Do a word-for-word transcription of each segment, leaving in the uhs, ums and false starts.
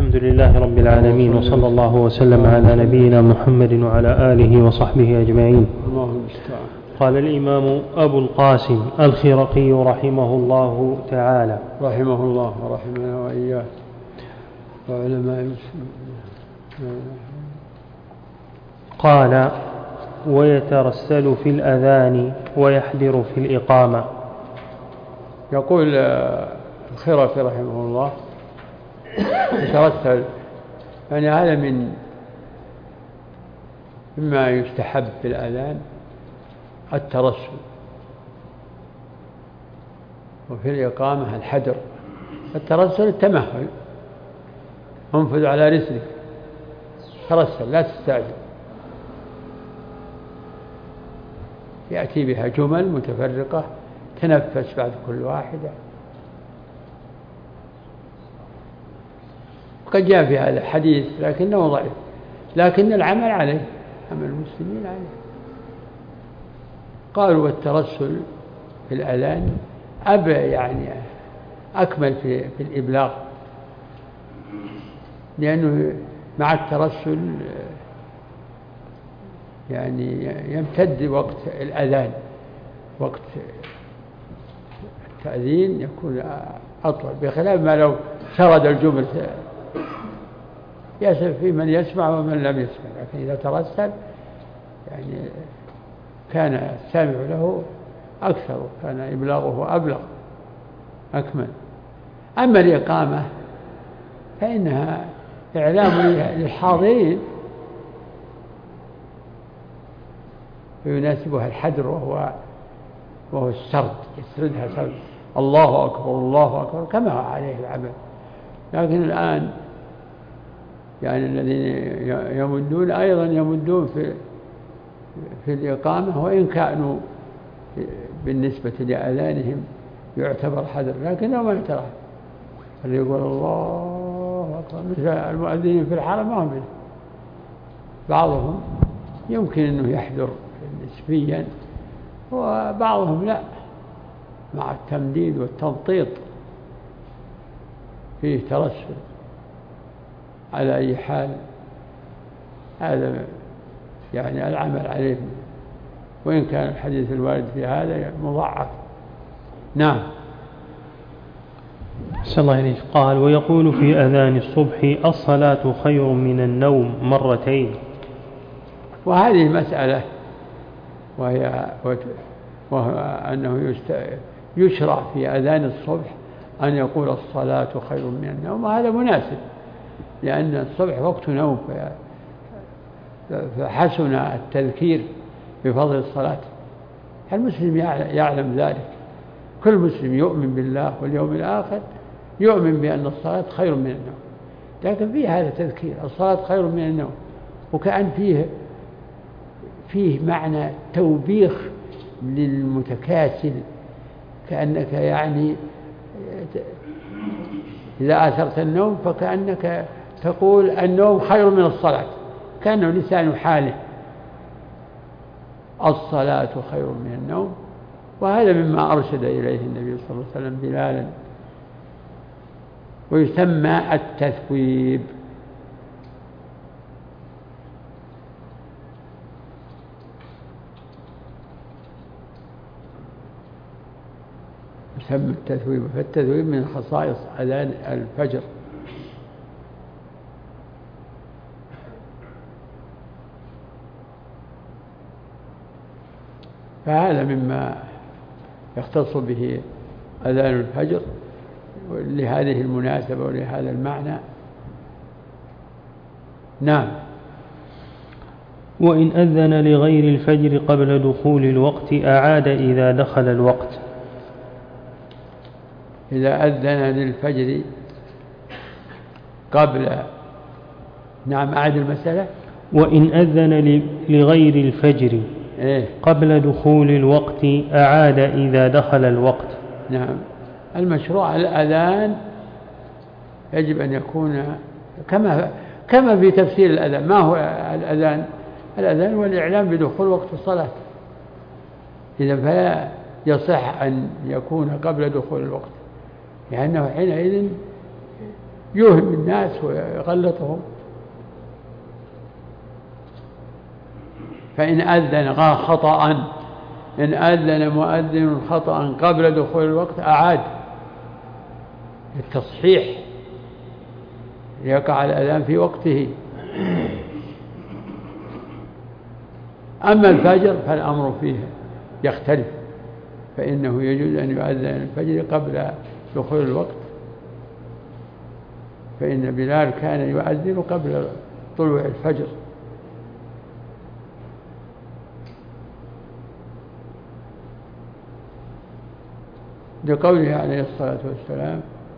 الحمد لله رب العالمين، وصلى الله وسلم على نبينا محمد وعلى آله وصحبه أجمعين. قال الإمام أبو القاسم الخرقي رحمه الله تعالى رحمه الله ورحمنا وإياه وعلماء المسلمين. قال: ويترسل في الأذان ويحذر في الإقامة. يقول الخرقي رحمه الله: يترسل، يعني هذا من مما يستحب في الأذان الترسل، وفي الإقامة الحذر. الترسل التمهل، انفذ على رسلك، ترسل لا تستعجل، يأتي بها جمل متفرقة تنفس بعد كل واحدة. وقد جاء في هذا الحديث لكنه ضعيف، لكن العمل عليه، عمل المسلمين عليه. قالوا والترسل في الأذان أب يعني أكمل في, في الإبلاغ، لأنه مع الترسل يعني يمتد وقت الأذان، وقت التأذين يكون أطول، بخلاف ما لو سرد الجمل يسف في من يسمع ومن لم يسمع. لكن إذا ترسل يعني كان السامع له أكثر، وكان إبلاغه أبلغ أكمل. أما الإقامة فإنها إعلام للحاضرين، ويناسبها الحذر، وهو وهو السرد، يسردها سرد، الله أكبر الله أكبر كما هو عليه العمل. لكن الآن يعني الذين يمدون أيضا يمدون في في الإقامة، وإن كانوا بالنسبة لأذانهم يعتبر حذر، لكنه ما يعتبر. اللي يقول الله أكبر مثل المؤذنين في الحرم ما هم منه، بعضهم يمكن أنه يحذر نسبيا، وبعضهم لا، مع التمديد والتنطيط فيه ترسل. على أي حال هذا يعني العمل عليه، وإن كان الحديث الوارد في هذا مضاعف. نعم. أحسن الله إليك. قال: ويقول في أذان الصبح: الصلاة خير من النوم مرتين. وهذه مسألة، وهي وهو أنه يشرع في أذان الصبح أن يقول الصلاة خير من النوم، وهذا مناسب، لأن الصبح وقت نوم، فحسن التذكير بفضل الصلاة. المسلم يعلم ذلك، كل مسلم يؤمن بالله واليوم الآخر يؤمن بأن الصلاة خير من النوم، لكن فيه هذا تذكير: الصلاة خير من النوم، وكأن فيه فيه معنى توبيخ للمتكاسل، كأنك يعني إذا أثرت النوم فكأنك تقول النوم خير من الصلاة، كأنه لسان حاله: الصلاة خير من النوم. وهذا مما أرشد إليه النبي صلى الله عليه وسلم بلالا، ويسمى التثويب. يسمى التثويب، فالتثويب من خصائص أذان الفجر. فهذا مما يختص به أذان الفجر لهذه المناسبة ولهذا المعنى. نعم. وإن أذن لغير الفجر قبل دخول الوقت أعاد إذا دخل الوقت. إذا أذن للفجر قبل، نعم أعد المسألة. وإن أذن لغير الفجر إيه؟ قبل دخول الوقت أعاد إذا دخل الوقت. نعم. المشروع الأذان يجب أن يكون كما كما في تفسير الأذان. ما هو الأذان؟ الأذان هو الإعلام بدخول وقت الصلاة، إذا فلا يصح أن يكون قبل دخول الوقت، لأنه حينئذ يوهم الناس ويغلطهم. فإن أذن خطأ إن أذن مؤذن خطأ قبل دخول الوقت أعاد التصحيح ليقع الأذان في وقته. أما الفجر فالأمر فيه يختلف، فإنه يجوز أن يؤذن الفجر قبل دخول الوقت، فإن بلال كان يؤذن قبل طلوع الفجر. لقوله عليه الصلاة والسلام: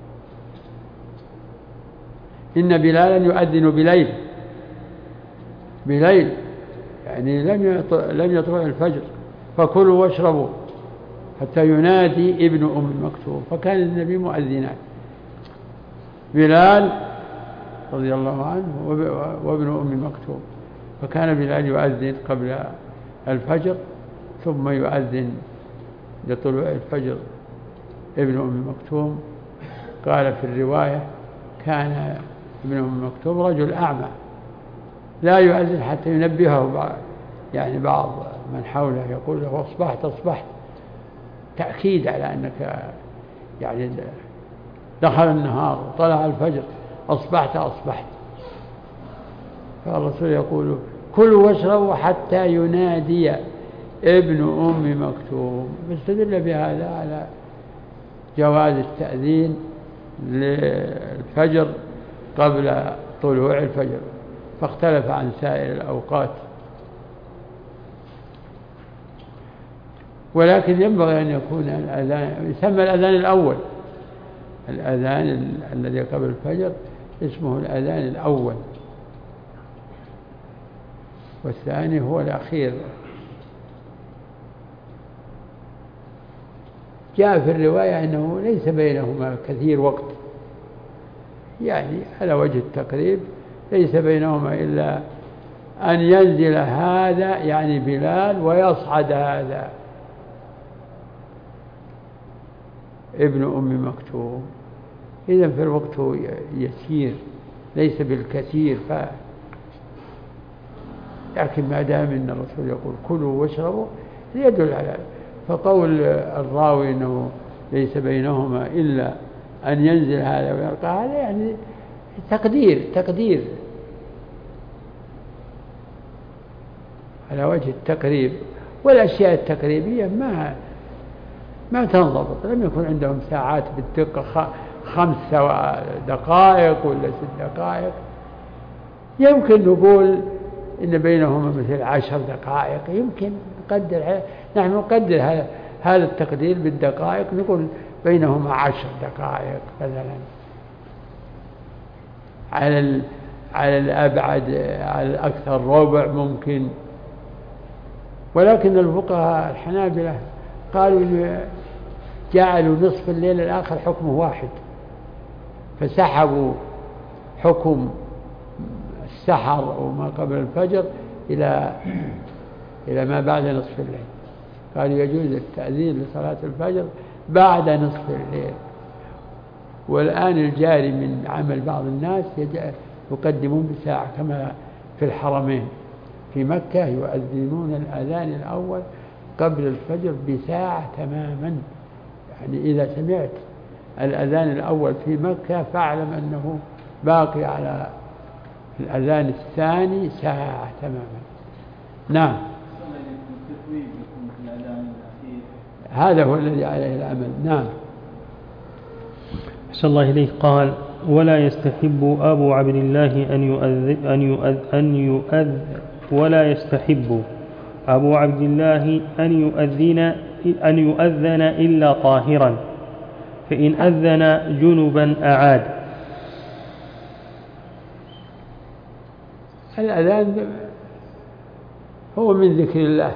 إن بلالا يؤذن بليل، بليل يعني لم يطلع الفجر، فكلوا واشربوا حتى ينادي ابن أم مكتوم. فكان النبي مؤذنان، بلال رضي الله عنه وابن أم مكتوم. فكان بلال يؤذن قبل الفجر ثم يؤذن لطلوع الفجر ابن أم مكتوم. قال في الرواية: كان ابن أم مكتوم رجل أعمى لا يؤذن حتى ينبهه بعض يعني بعض من حوله، يقول له: أصبحت أصبحت، تأكيد على أنك يعني دخل النهار وطلع الفجر، أصبحت أصبحت. فالرسول يقول: كلوا واشربوا حتى ينادي ابن أم مكتوم. فاستدل بهذا على جواز التأذين للفجر قبل طلوع الفجر، فاختلف عن سائر الأوقات. ولكن ينبغي أن يكون الأذان يسمى الأذان الأول، الأذان الذي قبل الفجر اسمه الأذان الأول، والثاني هو الأخير. جاء في الرواية أنه ليس بينهما كثير وقت، يعني على وجه التقريب ليس بينهما إلا أن ينزل هذا يعني بلال ويصعد هذا ابن أم مكتوم. إذن في الوقت يسير ليس بالكثير. ف... لكن ما دام أن الرسول يقول: كلوا واشربوا، يدل على. فقول الراوي أنه ليس بينهما إلا أن ينزل هذا ويرقى هذا يعني تقدير تقدير على وجه التقريب. والأشياء التقريبية ما ما تنضبط، لم يكن عندهم ساعات بالدقة خمس دقائق ولا ست دقائق، يمكن نقول إن بينهما مثل عشر دقائق، يمكن نقدر، نحن نقدر هذا هذا التقدير بالدقائق، نقول بينهما عشر دقائق مثلا على على الأبعد، على الأكثر ربع ممكن. ولكن الفقهاء الحنابلة قالوا جعلوا نصف الليل الآخر حكمه واحد، فسحبوا حكم السحر وما قبل الفجر إلى إلى ما بعد نصف الليل. قالوا يجوز التأذين لصلاة الفجر بعد نصف الليل. والآن الجاري من عمل بعض الناس يقدمون بساعة، كما في الحرمين في مكة يؤذنون الأذان الأول قبل الفجر بساعة تماما. يعني إذا سمعت الأذان الأول في مكة فاعلم أنه باقي على الأذان الثاني ساعة تماما. نعم، هذا هو الذي عليه العمل. نعم. أحسن الله إليك. قال: ولا يستحب أبو عبد الله أن يؤذن أن يؤذن أن يؤذن ولا يستحب أبو عبد الله أن يؤذن أن يؤذن إلا طاهرا، فإن أذن جنبا أعاد. الأذان هو من ذكر الله،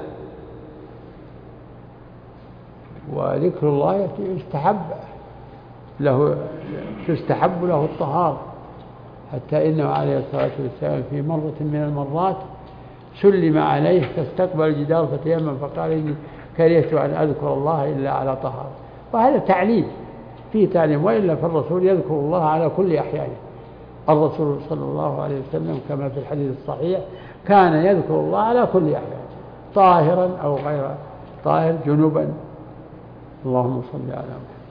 وذكر الله يستحب له تستحب له الطهارة، حتى إنه عليه الصلاة والسلام في مرة من المرات سلم عليه فاستقبل الجدار فتيمم فقال: إني كرهت أن أذكر الله إلا على طهارة. وهذا تعليم، فيه تعليم، وإلا فالرسول يذكر الله على كل أحيانه الرسول صلى الله عليه وسلم كما في الحديث الصحيح كان يذكر الله على كل أحيان طاهرا أو غير طاهر جنوبا. اللهم صل على محمد.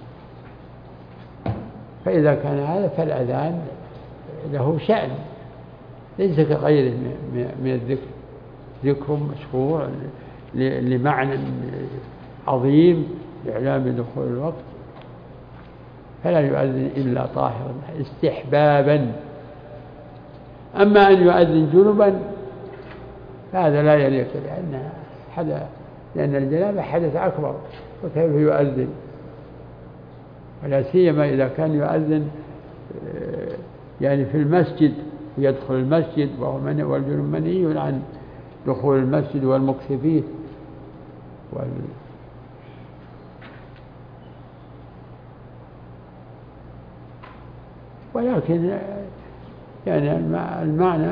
فإذا كان هذا فالأذان له شأن ليس كغيره من الذكر، ذكر مشروع لمعنى عظيم لإعلام دخول الوقت، فلا يؤذن إلا طاهرا استحبابا. أما أن يؤذن جنبا فهذا لا يليق، لأن حدث لأن الجنابة حدث أكبر، وكيف يؤذن؟ ولا سيما إذا كان يؤذن يعني في المسجد يدخل المسجد والجنوب منهي عن دخول المسجد والمكث فيه وال... ولكن يعني المعنى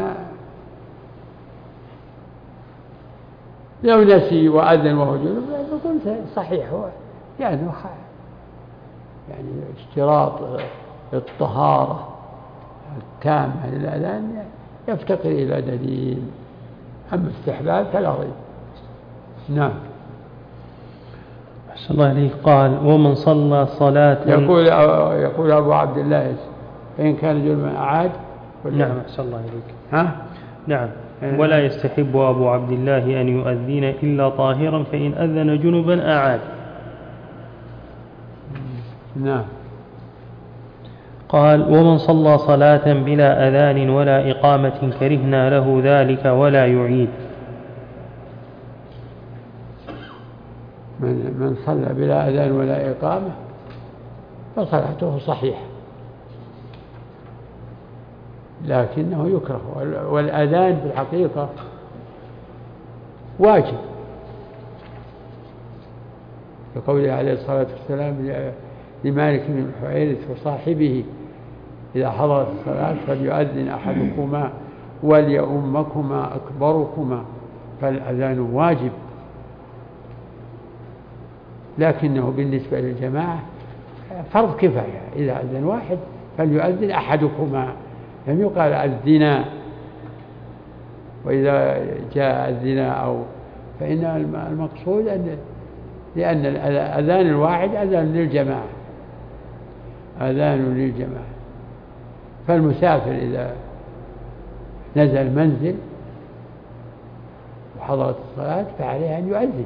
لو نسي وأذن وهو جنوب يكون صحيح، هو يعني يعني اشتراط الطهارة التامة للأذان يفتقر إلى دليل، أما استحباب فلا ريب. نعم. أحسن الله إليك. قال ومن صلى صلاة يقول يقول أبو عبد الله فإن كان جنبا أعاد. نعم. أحسن الله إليك. ها؟ نعم. ولا يستحب أبو عبد الله أن يؤذن إلا طاهرا، فإن أذن جنبا أعاد. نعم. قال ومن صلى صلاة بلا أذان ولا إقامة كرهنا له ذلك ولا يعيد. من من صلى بلا أذان ولا إقامة فصلاته صحيحة، لكنه يكره، والأذان في الحقيقة واجب، لقوله عليه الصلاة والسلام لمالك بن الحويرث وصاحبه إذا حضرت الصلاة فليؤذن أحدكما وليؤمكما أكبركما، فالأذان واجب، لكنه بالنسبة للجماعة فرض كفاية، إذا أذن واحد فليؤذن أحدكما، لم يقال أذنا، وإذا جاء أذنا أو فإن المقصود أن لأن الأذان الواحد أذان للجماعة، أذان للجماعة، فالمسافر إذا نزل منزل وحضرت الصلاة فعليه أن يؤذن،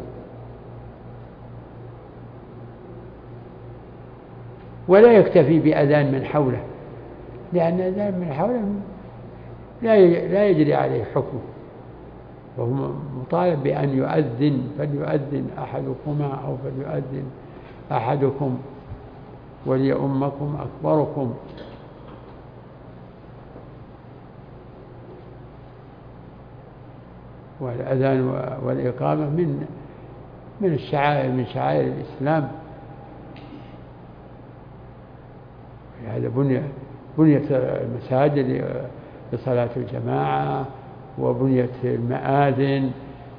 ولا يكتفي بأذان من حوله، لأن أذان من حوله لا يجري عليه حكمه، وهو مطالب بأن يؤذن، فليؤذن أحدكما أو فليؤذن أحدكم وليؤمكم أكبركم. والأذان والإقامة من من الشعائر من شعائر الإسلام، هذا بني بنيت المساجد لصلاة الجماعة، وبنيت المآذن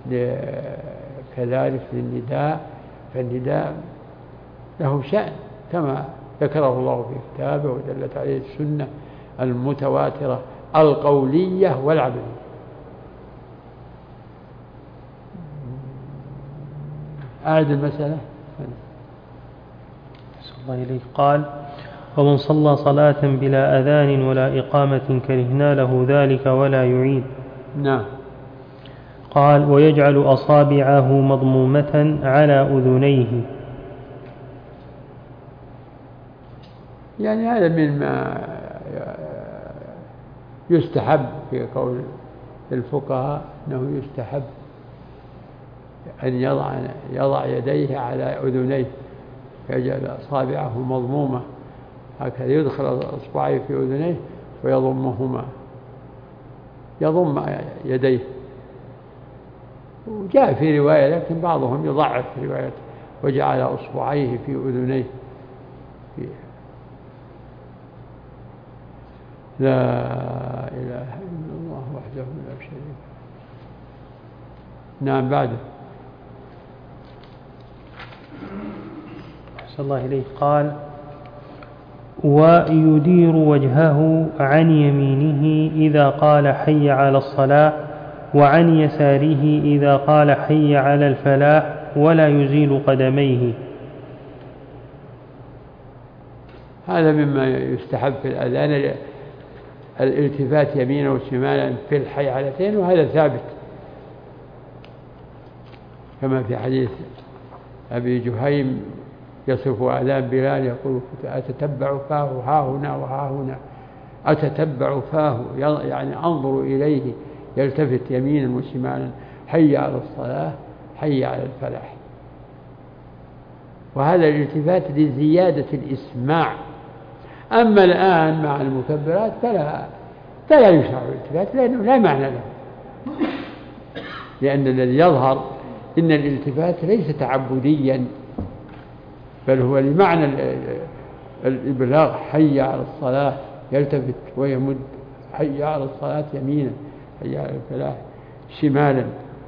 كذلك للنداء، فالنداء له شأن كما ذكره الله في كتابه ودلت عليه السنة المتواترة القولية والعملية. أعد المسألة. أحسن الله إليك. قال ومن صلى صلاة بلا أذان ولا إقامة كرهنا له ذلك ولا يعيد. نعم. قال ويجعل أصابعه مضمومة على أذنيه. يعني هذا مما يستحب في قول الفقهاء، أنه يستحب أن يضع يضع يديه على أذنيه، يجعل أصابعه مضمومة هكذا، يدخل أصبعيه في أذنيه ويضمهما، يضم يديه. وجاء في رواية لكن بعضهم يضعف في رواية وجعل أصبعيه في أذنيه. لا إله إلا الله وحده لا شريك له. نعم. بعده. أحسن الله إليه. قال ويدير وجهه عن يمينه إذا قال حي على الصلاة وعن يساره إذا قال حي على الفلاح ولا يزيل قدميه. هذا مما يستحب في الأذان الالتفات يمينا وشمالا في الحيعلتين، وهذا ثابت كما في حديث أبي جهيم يصف أذان بلال يقول أتتبع فاه ها هنا وها هنا، أتتبع فاه يعني أنظر إليه يلتفت يمينا وشمالا، حي على الصلاة حي على الفلاح. وهذا الالتفات لزيادة الإسماع. أما الآن مع المكبرات فلا فلا يشرع الالتفات لأنه لا معنى له، لأن الذي يظهر إن الالتفات ليس تعبديا بل هو لمعنى الإبلاغ، حي على الصلاة يلتفت ويمد، حي على الصلاة يمينا حي على الفلاح شمالا.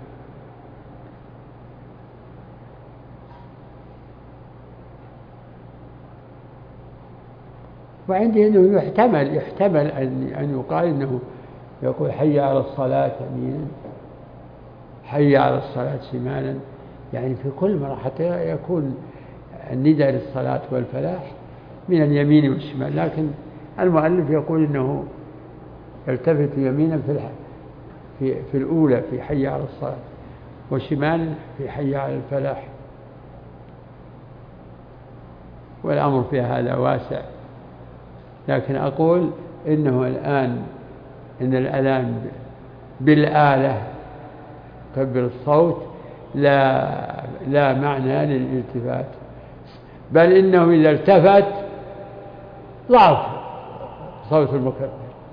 وعندي أنه يحتمل يحتمل أن أن يقال أنه يقول حي على الصلاة يمينا حي على الصلاة شمالا، يعني في كل مرة حتى يكون النداء للصلاة والفلاح من اليمين والشمال. لكن المؤلف يقول أنه يلتفت يمينا في في في الأولى في حي على الصلاة، وشمالا في حي على الفلاح، والأمر في هذا واسع. لكن أقول إنه الآن إن الأذان بالآلة كبر الصوت لا لا معنى للالتفات، بل إنه إذا التفت ضعف صوت المكبر.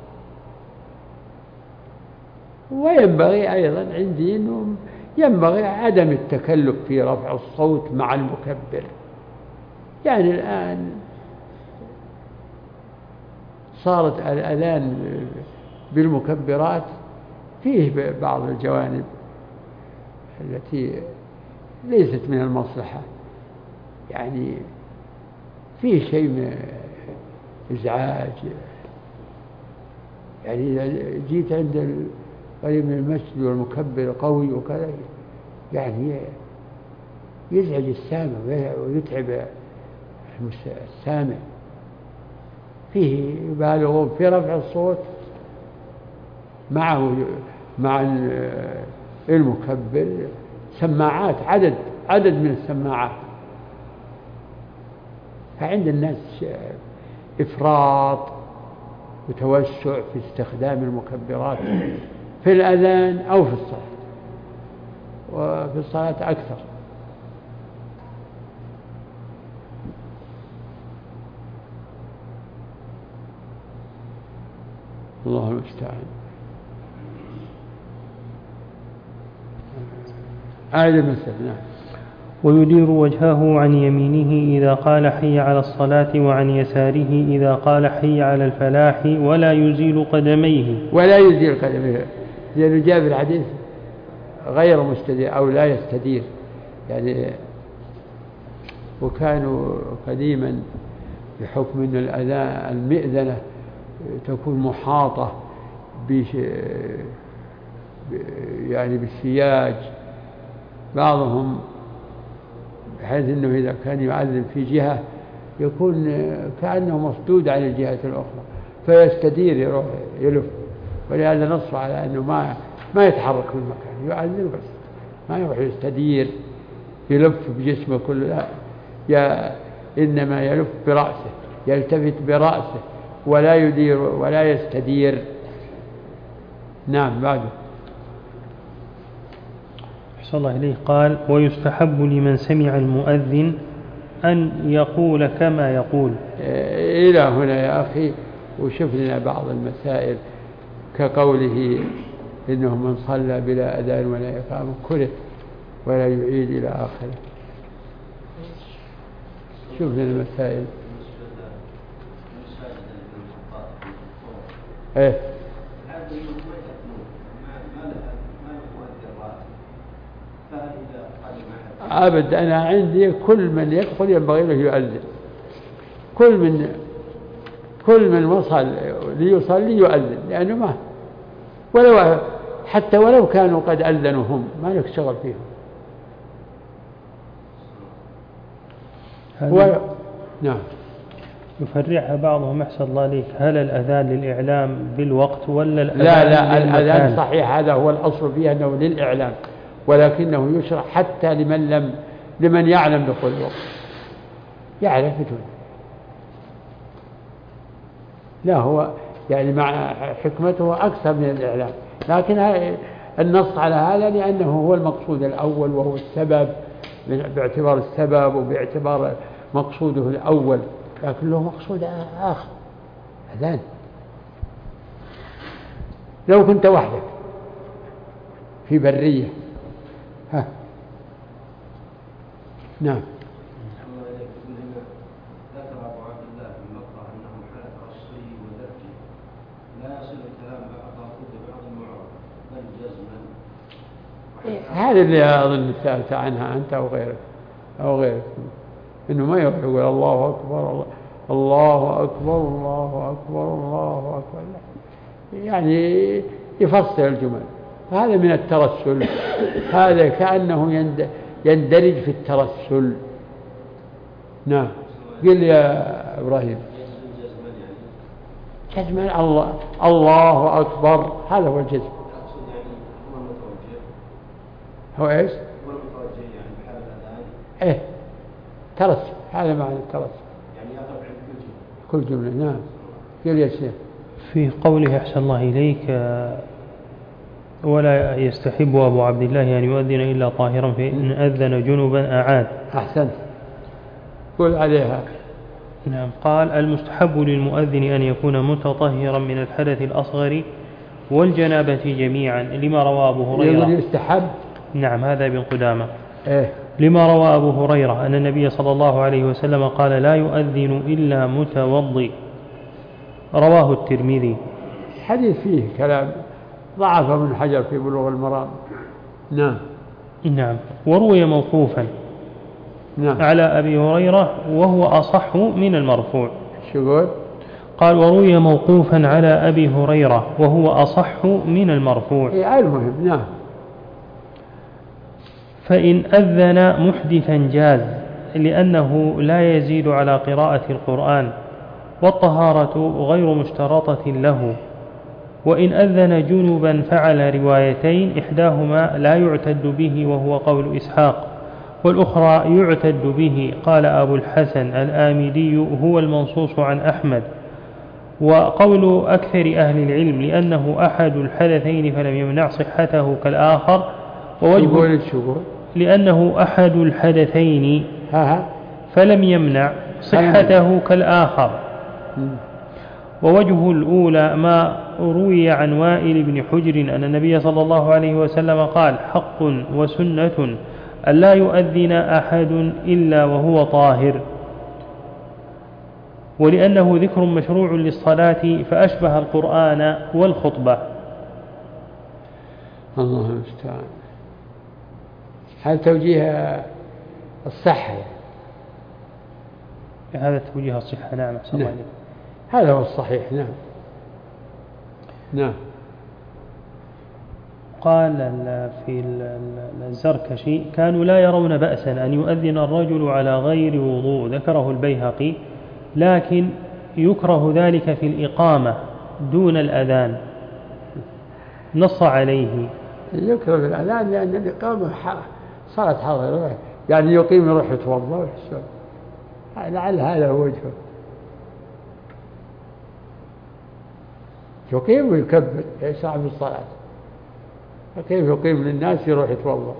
وينبغي أيضا عندي أنه ينبغي عدم التكلف في رفع الصوت مع المكبر. يعني الآن صارت الأذان بالمكبرات فيه بعض الجوانب التي ليست من المصلحة، يعني فيه شيء من إزعاج. يعني إذا جيت عند قريب من المسجد والمكبر قوي وكذا يعني يزعج السامع ويتعب السامع. فيه يبالغون في رفع الصوت معه مع المكبر سماعات، عدد عدد من السماعات. فعند الناس إفراط وتوسع في استخدام المكبرات في الأذان أو في الصلاة، وفي الصلاة أكثر. الله المستعان. أعد المسألة. ويدير وجهه عن يمينه إذا قال حي على الصلاة وعن يساره إذا قال حي على الفلاح ولا يزيل قدميه. ولا يزيل قدميه لأنه جاء في الحديث غير مستدير أو لا يستدير. يعني وكانوا قديما بحكم أن الأذان المئذنة تكون محاطة بش يعني بالسياج، بعضهم بحيث أنه إذا كان يعلم في جهة يكون كأنه مصدود عن الجهة الأخرى فيستدير يروح يلف. ولهذا نص على أنه ما ما يتحرك من مكان، يعلم بس ما يروح يستدير يلف بجسمه كله، لا يا إنما يلف برأسه، يلتفت برأسه ولا يدير ولا يستدير. نعم. بعده أحسن الله إليه قال: ويستحب لمن سمع المؤذن أن يقول كما يقول. إلى هنا يا أخي وشوف لنا بعض المسائل كقوله إنه من صلى بلا أذان ولا إقامة كره ولا يعيد إلى آخره. شوف لنا المسائل. إيه أبد. أنا عندي كل من يدخل ينبغي له يؤذن، كل من كل من وصل ليصلي يؤذن، لأنه ما ولو حتى ولو كانوا قد أذنوا هم ما لك شغل فيهم. و... نعم. يفرعها بعضهم أحسن الله عليك، هل الأذان للإعلام بالوقت ولا الأذان لا لا للمكان؟ الأذان صحيح، هذا هو الأصل فيه أنه للإعلام، ولكنه يشرع حتى لمن لم لمن يعلم دخول الوقت، يعرف بدون. لا هو يعني مع حكمته أكثر من الإعلام، لكن النص على هذا لأنه هو المقصود الأول وهو السبب باعتبار السبب وباعتبار مقصوده الأول، لكن له مقصود آخر أذان. لو كنت وحدك في برية ها نعم. ذكر أبو عبد الله في المقطع أنه حالة رصي ودرجي لا يصل الكلام بعض ضد بعض معارض بل جزما. هذا اللي أظن سألت عنها أنت أو غيرك أو غيرك إنه ما يروح يقول الله أكبر الله أكبر الله أكبر الله أكبر، يعني يفصل الجمل، هذا من الترسل، هذا كأنه يندرج في الترسل. نعم. قل يا إبراهيم. جزما الله الله أكبر، هذا هو الجزم. هو إيش؟ هو المتوجه يعني بحال الأذان. إيه ترسل، هذا معنى الترسل، يعني يقف عند كل جملة. كل جملة. نعم. قل يا شيخ. في قوله أحسن الله إليك ولا يستحب أبو عبد الله أن يؤذن إلا طاهرا فإن أذن جنبا أعاد. أحسنت، قل عليها. نعم. قال المستحب للمؤذن أن يكون متطهرا من الحدث الأصغر والجنابة جميعا لما روى أبو هريرة. يستحب. نعم هذا ابن قدامة. إيه؟ لما روى أبو هريرة أن النبي صلى الله عليه وسلم قال لا يؤذن إلا متوضي، رواه الترمذي. حديث فيه كلام ضعف ابن حجر في بلوغ المرام. نعم. نعم. وروي موقوفا نعم. على أبي هريرة وهو أصح من المرفوع. شو يقول؟ قال وروي موقوفا على أبي هريرة وهو أصح من المرفوع. إيه المهم. نعم. فإن أذن محدثا جاز لأنه لا يزيد على قراءة القرآن والطهارة غير مشترطة له، وإن أذن جنبا فعل روايتين إحداهما لا يعتد به وهو قول إسحاق والأخرى يعتد به قال أبو الحسن الآمدي هو المنصوص عن أحمد، وقول أكثر أهل العلم لأنه أحد الحدثين فلم يمنع صحته كالآخر، ووجه لأنه أحد الحدثين فلم يمنع صحته كالآخر. ووجه الأولى ما روي عن وائل بن حجر أن النبي صلى الله عليه وسلم قال حق وسنة أن لا يؤذن أحد إلا وهو طاهر، ولأنه ذكر مشروع للصلاة فأشبه القرآن والخطبة. الله المستعان. هل توجيه الصحة؟ هذا توجيه الصحة. نعم. نعم. هذا هو الصحيح. نعم. نعم. قال في الزركشي كانوا لا يرون بأسا أن يؤذن الرجل على غير وضوء، ذكره البيهقي، لكن يكره ذلك في الإقامة دون الأذان، نص عليه. يكره في الأذان لأن الإقامة صارت حاضرة، يعني يقيم يروح يتوضأ ويحسن، لعل هذا هو وجهه. يقيم ويكبر يشرع في الصلاة، فكيف يقيم للناس يروح يتوضأ؟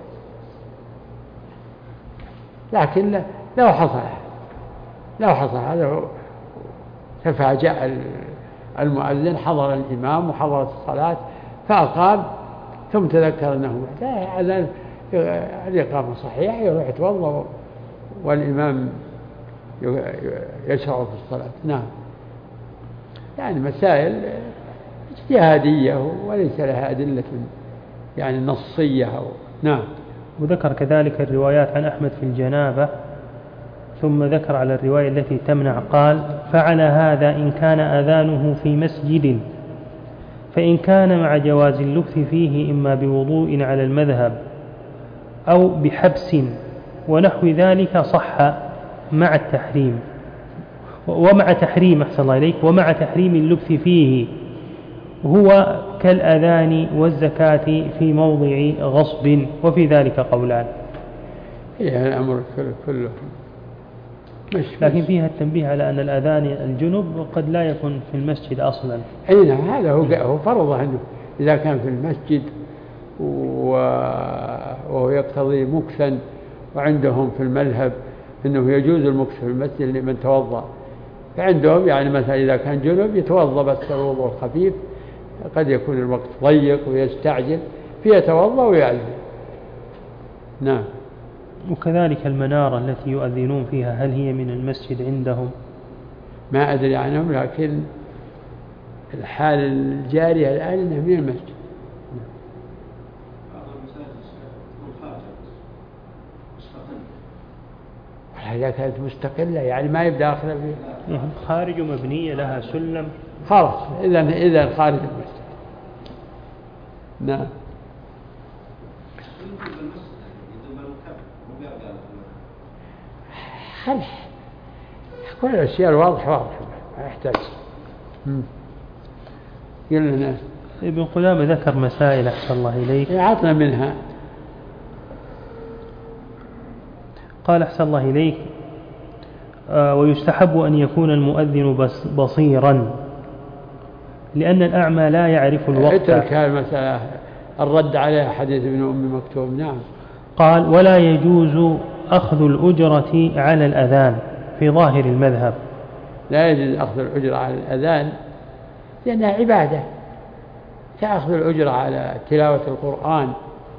لكن لو حصل لو حصل هذا تفاجأ المؤذن، حضر الإمام وحضرت الصلاة فأقام ثم تذكر أنه محتاج، الإقامة صحيحة يروح يتوضأ والإمام يشرع في الصلاة. نعم. يعني مسائل اجتهادية وليس لها أدلة يعني نصية. نعم. وذكر كذلك الروايات عن أحمد في الجنابة ثم ذكر على الرواية التي تمنع قال: فعلى هذا إن كان أذانه في مسجد، فإن كان مع جواز اللبث فيه إما بوضوء على المذهب أو بحبس ونحو ذلك صح مع التحريم، ومع تحريم أحسن الله إليك ومع تحريم اللبث فيه، هو كالأذان والزكاة في موضع غصب، وفي ذلك قولان. هي الأمر كله مش لكن مش. فيها التنبيه على أن الأذان الجنب قد لا يكون في المسجد أصلا. أي نعم، هذا هو هو فرضه أنه إذا كان في المسجد وهو يقتضي مكثا، وعندهم في المذهب أنه يجوز المكث في المسجد لمن توضأ، فعندهم يعني مثلا إذا كان جنب يتوضأ بس الوضوء الخفيف، قد يكون الوقت ضيق ويستعجل فيتوضأ ويعزم. نعم. وكذلك المنارة التي يؤذنون فيها، هل هي من المسجد عندهم؟ ما أدري عنهم، لكن الحال الجارية الآن أنها من المسجد. بعض المساجد تكون خارجة مستقلة. إذا كانت مستقلة يعني ما يبدأ آخر فيه. خارج مبنية لها سلم. خلاص إذا إذا خارج المسجد. نعم. خلح كل الأشياء الواضحة واضحة ما يحتاج. قلنا ابن قدامة ذكر مسائل أحسن الله إليك، عطنا منها. قال أحسن الله إليك: آه ويستحب أن يكون المؤذن بس بصيرا، لأن الأعمى لا يعرف الوقت. اترك المسألة الرد على حديث ابن أم مكتوم. نعم. قال: ولا يجوز أخذ الأجرة على الأذان في ظاهر المذهب. لا يجوز أخذ الأجرة على الأذان لأنها عبادة، تأخذ الأجرة على تلاوة القرآن.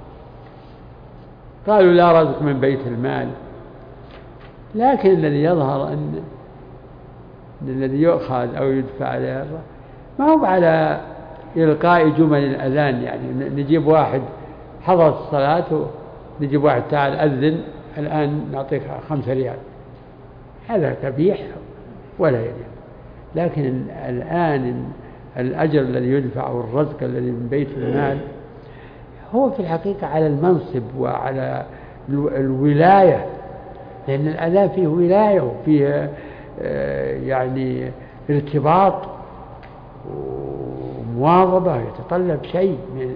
قالوا لا رزق من بيت المال، لكن الذي يظهر أن الذي يؤخذ أو يدفع عليه ما هو على إلقاء جمل الأذان، يعني نجيب واحد حضر الصلاة نجيب واحد تعال أذن الآن نعطيك خمسة ريال، هذا كبيح ولا يليق. لكن الآن الأجر الذي يدفع والرزق الذي من بيت المال هو في الحقيقة على المنصب وعلى الولاية، لأن الأذان فيه ولاية وفيه يعني ارتباط ومواظبة، يتطلب شيء من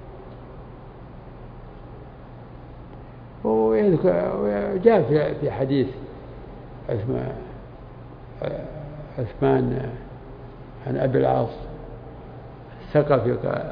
وجاء في حديث عثمان عن أبي العاص الثقفي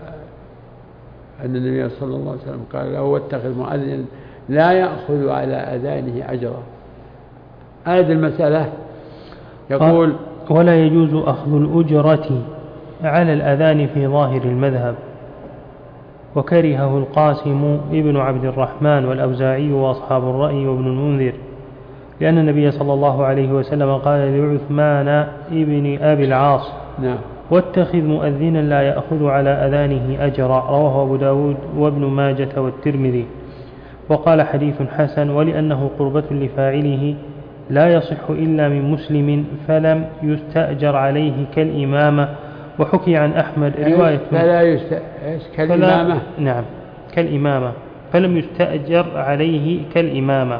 أن النبي صلى الله عليه وسلم قال له: واتخذ مؤذن لا يأخذ على أذانه أجرا. هذه المسألة يقول: ولا يجوز أخذ الأجرة على الأذان في ظاهر المذهب، وكرهه القاسم ابن عبد الرحمن والأوزاعي وأصحاب الرأي وابن المنذر، لأن النبي صلى الله عليه وسلم قال لعثمان ابن أبي العاص: نعم. واتخذ مؤذنا لا يأخذ على أذانه أجرا، رواه أبو داود وابن ماجة والترمذي، وقال حديث حسن، ولأنه قربة لفاعله لا يصح إلا من مسلم فلم يستأجر عليه كالإمامة. وحكي عن أحمد رواية فلا يست... كالإمامة. نعم كالإمامة، فلم يستأجر عليه كالإمامة.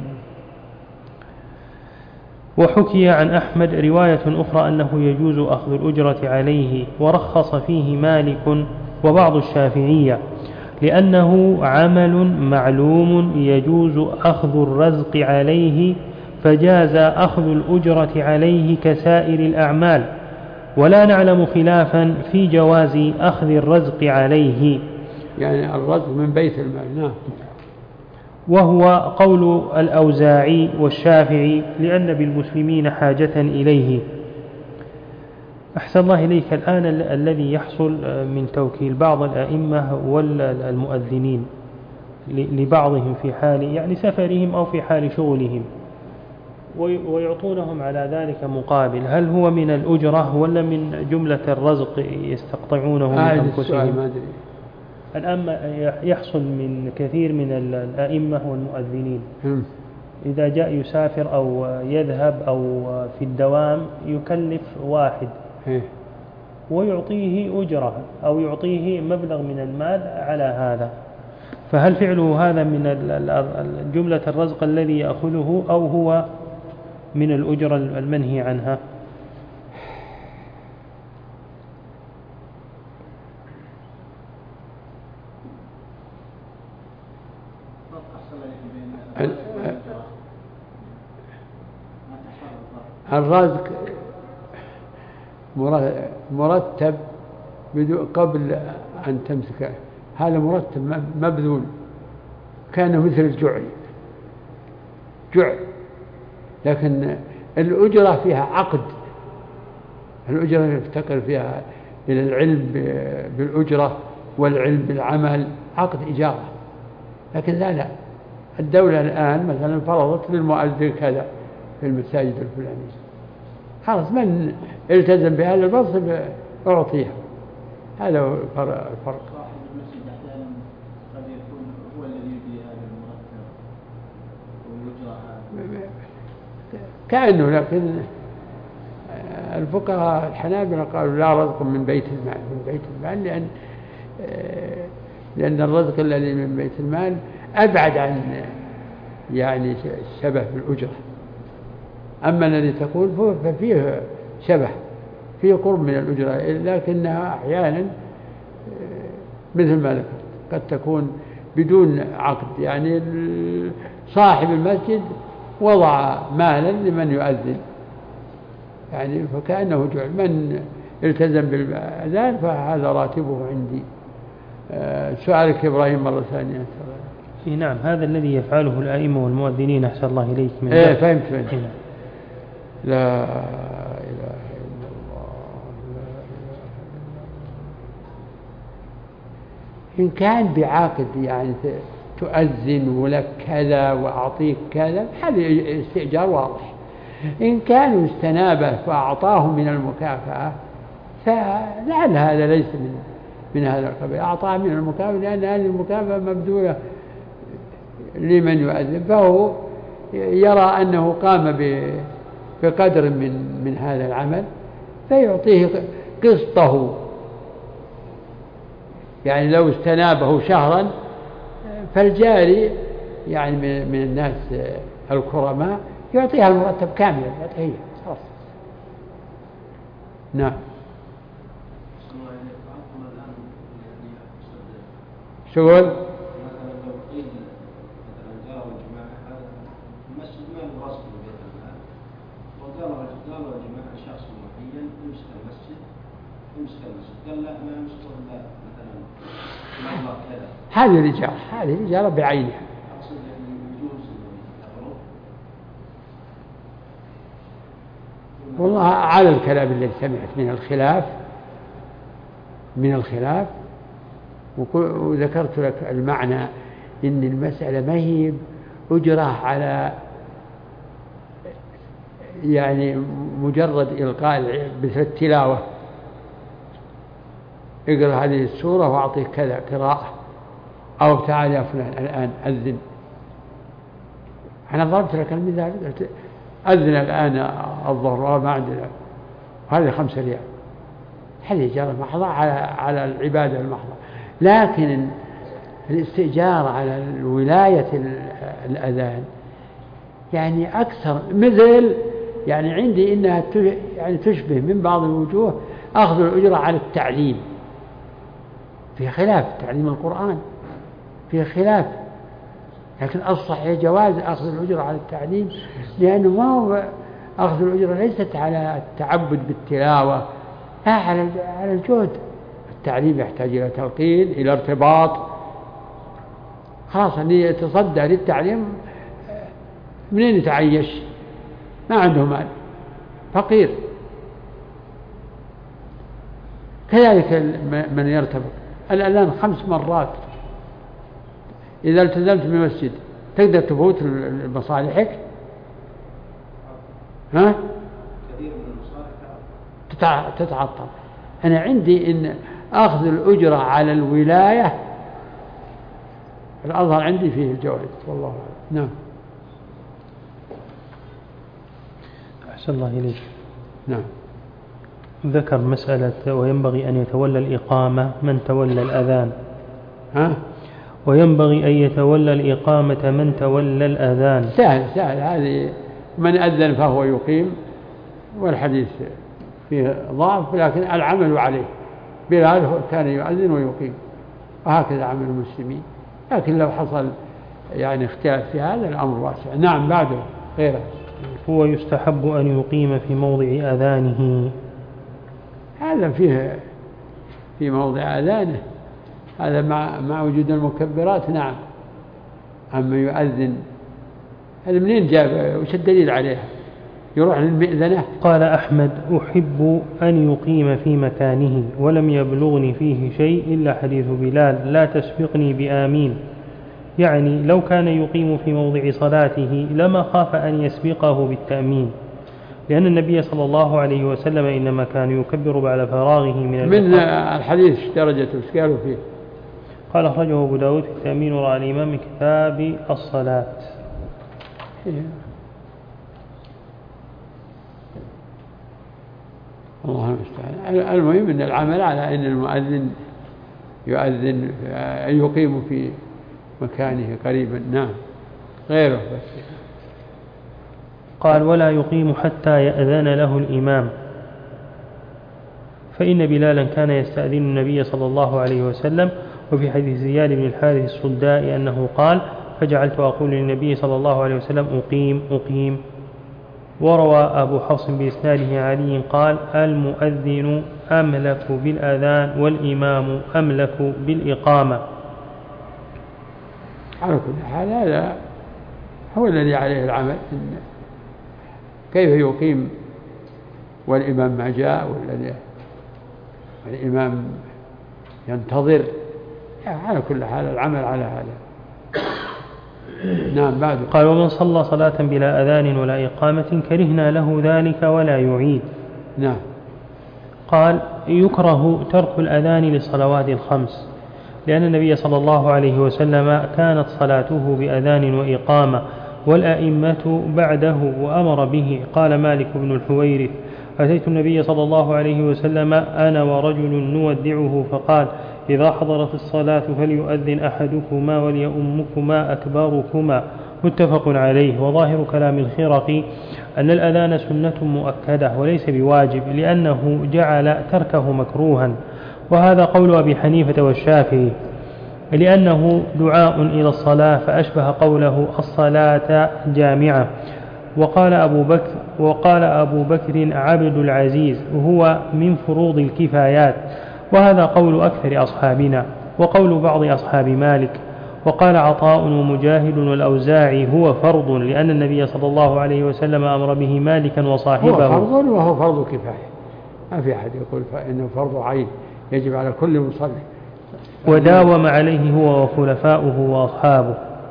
وحكي عن أحمد رواية أخرى أنه يجوز أخذ الأجرة عليه، ورخص فيه مالك وبعض الشافعية، لأنه عمل معلوم يجوز أخذ الرزق عليه، فجاز أخذ الأجرة عليه كسائر الأعمال، ولا نعلم خلافا في جواز أخذ الرزق عليه، يعني الرزق من بيت المال. نعم. وهو قول الأوزاعي والشافعي، لأن بالمسلمين حاجة إليه. أحسن الله إليك، الآن الذي يحصل من توكيل بعض الأئمة والمؤذنين لبعضهم في حال يعني سفرهم أو في حال شغلهم، ويعطونهم على ذلك مقابل، هل هو من الأجرة ولا من جملة الرزق يستقطعونه من أنفسهم؟ الآن يحصل من كثير من الأئمة والمؤذنين إذا جاء يسافر أو يذهب أو في الدوام يكلف واحد ويعطيه أجرة أو يعطيه مبلغ من المال على هذا، فهل فعله هذا من جملة الرزق الذي يأخذه أو هو من الأجرة المنهي عنها؟ الرزق مرتب قبل أن تمسكه، هذا مرتب مبذول، كان مثل الجعل جعل، لكن الأجرة فيها عقد، الأجرة يفتقر فيها إلى العلم بالأجرة والعلم بالعمل، عقد إجارة. لكن لا لا الدولة الآن مثلا فرضت للمؤذن كذا في المساجد الفلانية، خلاص من التزم بهذا المنصب أعطيها، هذا هو الفرق. صاحب المسجد أحيانا قد يكون هو الذي يدي هذا المرتب والأجرة هذا كأنه، لكن الفقهاء الحنابلة قالوا لا رزق من بيت المال، من بيت المال لأن لأن الرزق الذي من بيت المال أبعد عن يعني شبه بالأجرة، أما الذي تقول ففيه شبه، فيه قرب من الأجرة، لكنها أحيانا مثل ما ذكرت قد تكون بدون عقد، يعني صاحب المسجد وضع مالا لمن يؤذن، يعني فكأنه جعل، من التزم بالأذان فهذا راتبه عندي. سؤالك إبراهيم مرة ثانية. إيه نعم، هذا الذي يفعله الأئمة والمؤذنين أحسن الله إليك من إيه فهمت فهمت. إيه. لا إله إلا الله، لا إله إلا الله. إن كان بعقد يعني تؤذن ولك كذا وأعطيك كذا، هذا استئجار واضح. إن كانوا استنابه فأعطاه من المكافأة فلعل هذا ليس من من هذا القبيل، أعطاه من المكافأة لأن هذه المكافأة مبذولة لمن يؤذن، فهو يرى أنه قام بقدر من من هذا العمل فيعطيه قسطه، يعني لو استنابه شهرا فالجاري يعني من, من الناس الكرماء يعطيها المرتب كاملا، يعطيه خلاص. نعم. شغل مثلا لو قيل مثلا جاءوا الجماعة هذا المسجد ما له رزق ببيت المال، وقالوا قالوا يا جماعة شخص معين يمسك المسجد يمسك المسجد، قال لا ما يمسكه الا مثلا مبلغ كذا، هذه الإجارة، هذه الإجارة بعينها. أقصد يعني يجوز يخرج. والله على الكلام الذي سمعت من الخلاف من الخلاف وذكرت لك المعنى إن المسألة ما هي أجرة على يعني مجرد إلقاء مثل التلاوة، اقرأ هذه السورة وأعطيك كذا قراءة، أو تعال يا فلان الآن أذن. أنا ضربت لك المثال قلت أذن الآن الظهر ما عندنا، هذه خمسة ريال، هذه إجارة محضة على على العبادة المحضة. لكن الاستئجار على ولاية الأذان يعني أكثر، مثل يعني عندي إنها يعني تشبه من بعض الوجوه أخذ الأجرة على التعليم، في خلاف تعليم القرآن في خلاف، لكن الصحيح جواز أخذ الأجرة على التعليم، لأنه ما هو أخذ الأجرة ليست على التعبد بالتلاوة، لا على الجهد. التعليم يحتاج إلى تلقين، إلى ارتباط، خلاص اللي يتصدى للتعليم منين يتعيش؟ ما عنده مال، فقير. كذلك من يرتبط الأذان خمس مرات، إذا التزمت بمسجد تقدر تفوت مصالحك؟ ها؟ كثير من المصالح تتعطل. أنا عندي إن أخذ الأجرة على الولاية الأظهر عندي فيه الجواز، والله أعلم. نعم. أحسن الله إليك. نعم. ذكر مسألة وينبغي أن يتولى الإقامة من تولى الأذان. ها؟ وينبغي أن يتولى الإقامة من تولى الأذان. سهل سهل هذه، من أذن فهو يقيم، والحديث فيه ضعف لكن العمل عليه. بلال كان يؤذن ويقيم، وهكذا عمل المسلمين، لكن لو حصل يعني اختلاف في هذا الأمر واسع. نعم. بعده غيره. هو يستحب أن يقيم في موضع أذانه. هذا فيه في موضع أذانه، هذا مع مع وجود المكبرات. نعم. أما يؤذن هذا منين جاب؟ وش الدليل عليها؟ يروح للمئذنة. قال أحمد: أحب أن يقيم في مكانه، ولم يبلغني فيه شيء إلا حديث بلال: لا تسبقني بآمين. يعني لو كان يقيم في موضع صلاته لما خاف أن يسبقه بالتأمين، لأن النبي صلى الله عليه وسلم إنما كان يكبر بعد فراغه من من الحديث درجته ايش قالوا فيه؟ قال: أخرجه أبو داود في التأمين ورأى الإمام من كتاب الصلاة. الله المستعان. المهم أن العمل على أن المؤذن يؤذن يقيم في مكانه قريبا. نعم. غيره بس. قال: ولا يقيم حتى يأذن له الإمام، فإن بلالا كان يستأذن النبي صلى الله عليه وسلم. وفي حديث زياد بن الحارث الصدائي أنه قال: فجعلت أقول للنبي صلى الله عليه وسلم: أقيم أقيم. وروى أبو حفص بإسناده علي قال: المؤذن أملك بالأذان والإمام أملك بالإقامة. على كل حال هذا هو الذي عليه العمل. كيف يقيم والإمام ما جاء والذي الإمام ينتظر؟ على كل حال العمل على هذا. نعم. بعد. قال: ومن صلى صلاة بلا أذان ولا إقامة كرهنا له ذلك ولا يعيد. نعم. قال: يكره ترك الأذان للصلوات الخمس، لأن النبي صلى الله عليه وسلم كانت صلاته بأذان وإقامة، والأئمة بعده وأمر به. قال مالك بن الحويرث: أتيت النبي صلى الله عليه وسلم أنا ورجل نودعه، فقال: إذا حضرت الصلاة فليؤذن أحدكما وليؤمكما أكبركما. متفق عليه. وظاهر كلام الخرقي أن الأذان سنة مؤكدة وليس بواجب، لأنه جعل تركه مكروها، وهذا قول أبي حنيفة والشافعي، لأنه دعاء إلى الصلاة، فأشبه قوله الصلاة جامعة. وقال أبو بكر وقال أبو بكر عبد العزيز وهو من فروض الكفايات، وهذا قول أكثر أصحابنا وقول بعض أصحاب مالك. وقال عطاء ومجاهد والأوزاعي هو فرض، لأن النبي صلى الله عليه وسلم أمر به مالكا وصاحبه. هو فرض وهو فرض كفاية، ما في أحد يقول فإنه فرض عين يجب على كل مصلي. وداوم عليه هو وخلفاؤه وأصحابه،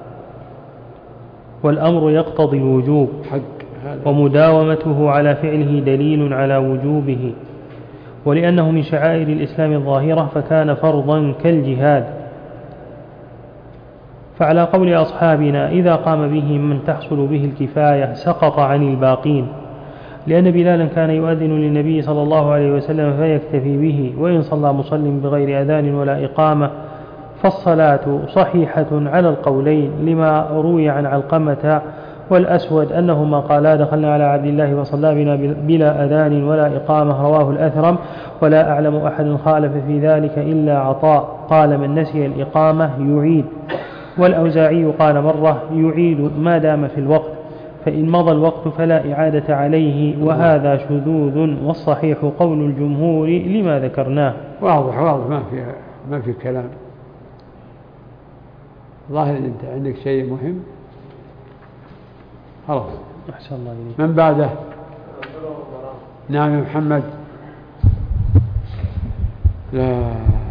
والأمر يقتضي الوجوب، ومداومته على فعله دليل على وجوبه، ولأنه من شعائر الإسلام الظاهرة فكان فرضا كالجهاد. فعلى قول أصحابنا إذا قام به من تحصل به الكفاية سقط عن الباقين، لأن بلالا كان يؤذن للنبي صلى الله عليه وسلم فيكتفي به، وإن صلى مصل بغير أذان ولا إقامة فالصلاة صحيحة على القولين، لما روي عن علقمة والأسود أنهما قالا دخلنا على عبد الله وصلى بنا بلا أذان ولا إقامة، رواه الأثرم. ولا أعلم أحد خالف في ذلك إلا عطاء، قال من نسي الإقامة يعيد. والأوزاعي قال مرة يعيد ما دام في الوقت، فإن مضى الوقت فلا إعادة عليه، وهذا شذوذ، والصحيح قول الجمهور لما ذكرناه. واضح واضح، ما في ما في كلام. ظاهر أنت عندك شيء مهم. خلاص. أحسن الله إليك. من بعده؟ نعم محمد. لا